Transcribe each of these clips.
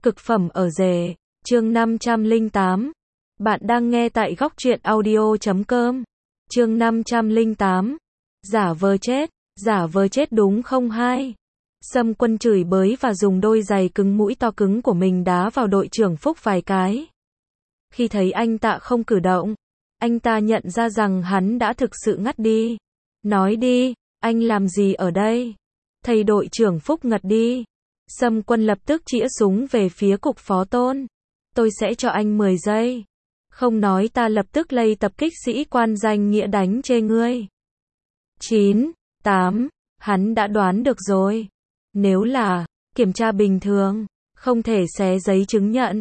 Cực phẩm ở rể, chương 508. Bạn đang nghe tại góc truyện audio.com. Chương 508. Giả vờ chết đúng không hai. Sâm Quân chửi bới và dùng đôi giày cứng mũi to cứng của mình đá vào đội trưởng Phúc vài cái. Khi thấy anh ta không cử động, anh ta nhận ra rằng hắn đã thực sự ngất đi. Nói đi, anh làm gì ở đây? Thầy đội trưởng Phúc ngất đi. Sâm Quân lập tức chĩa súng về phía cục phó Tôn. Tôi sẽ cho anh 10 giây. Không nói ta lập tức lây tập kích sĩ quan danh nghĩa đánh chê ngươi. 9, 8, hắn đã đoán được rồi. Nếu là kiểm tra bình thường, không thể xé giấy chứng nhận.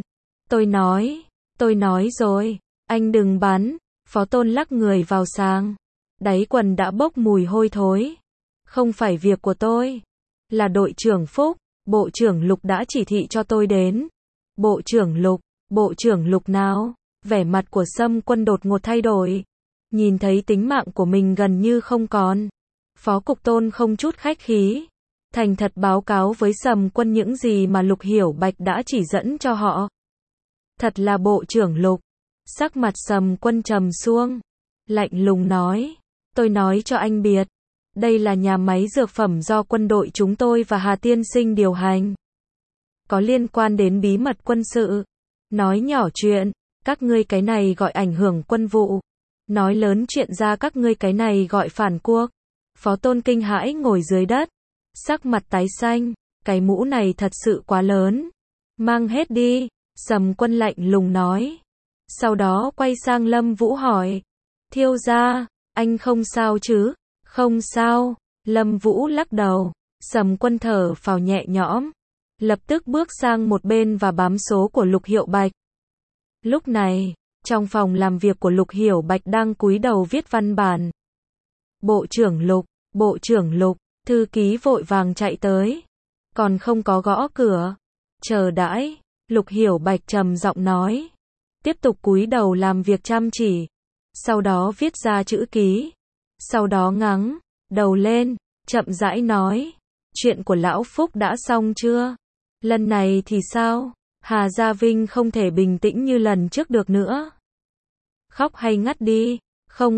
Tôi nói rồi, anh đừng bắn. Phó Tôn lắc người vào sàng. Đáy quần đã bốc mùi hôi thối. Không phải việc của tôi. Là đội trưởng Phúc, Bộ trưởng Lục đã chỉ thị cho tôi đến. Bộ trưởng Lục nào? Vẻ mặt của Sâm Quân đột ngột thay đổi. Nhìn thấy tính mạng của mình gần như không còn. Phó Cục Tôn không chút khách khí. Thành thật báo cáo với Sâm Quân những gì mà Lục Hiểu Bạch đã chỉ dẫn cho họ. Thật là Bộ trưởng Lục. Sắc mặt Sâm Quân trầm xuống. Lạnh lùng nói. Tôi nói cho anh biết. Đây là nhà máy dược phẩm do quân đội chúng tôi và Hà Tiên Sinh điều hành. Có liên quan đến bí mật quân sự. Nói nhỏ chuyện, các ngươi cái này gọi ảnh hưởng quân vụ. Nói lớn chuyện ra các ngươi cái này gọi phản quốc. Phó Tôn kinh hãi ngồi dưới đất. Sắc mặt tái xanh, cái mũ này thật sự quá lớn. Mang hết đi, Sâm Quân lạnh lùng nói. Sau đó quay sang Lâm Vũ hỏi. Thiếu gia, anh không sao chứ? Không sao, Lâm Vũ lắc đầu. Sâm Quân thở phào nhẹ nhõm. Lập tức bước sang một bên và bám số của Lục Hiểu Bạch. Lúc này, trong phòng làm việc của Lục Hiểu Bạch đang cúi đầu viết văn bản. Bộ trưởng Lục, thư ký vội vàng chạy tới. Còn không có gõ cửa. Chờ đãi, Lục Hiểu Bạch trầm giọng nói. Tiếp tục cúi đầu làm việc chăm chỉ. Sau đó viết ra chữ ký. Sau đó ngẩng đầu lên, chậm rãi nói. Chuyện của Lão Phúc đã xong chưa? Lần này thì sao? Hà Gia Vinh không thể bình tĩnh như lần trước được nữa. Khóc hay ngất đi? Không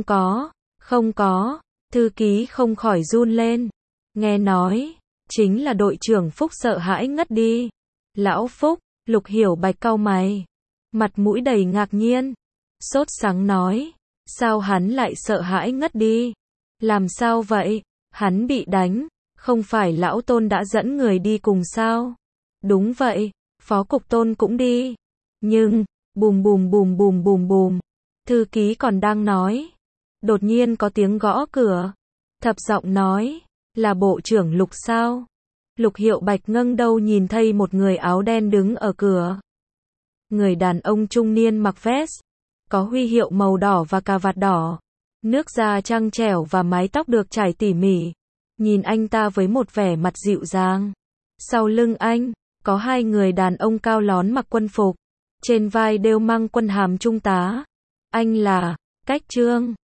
có. Thư ký không khỏi run lên. Nghe nói, chính là đội trưởng Phúc sợ hãi ngất đi. Lão Phúc, Lục Hiểu Bạch cau mày. Mặt mũi đầy ngạc nhiên. Sốt sắng nói. Sao hắn lại sợ hãi ngất đi? Làm sao vậy? Hắn bị đánh. Không phải lão Tôn đã dẫn người đi cùng sao? Đúng vậy, Phó Cục Tôn cũng đi. Nhưng, bùm bùm. Thư ký còn đang nói. Đột nhiên có tiếng gõ cửa. Thấp giọng nói. Là Bộ trưởng Lục sao? Lục Hiểu Bạch ngẩng đầu nhìn thấy một người áo đen đứng ở cửa. Người đàn ông trung niên mặc vest. Có huy hiệu màu đỏ và cà vạt đỏ. Nước da trắng trẻo và mái tóc được trải tỉ mỉ. Nhìn anh ta với một vẻ mặt dịu dàng. Sau lưng anh, có hai người đàn ông cao lón mặc quân phục. Trên vai đều mang quân hàm trung tá. Anh là Cách Trương.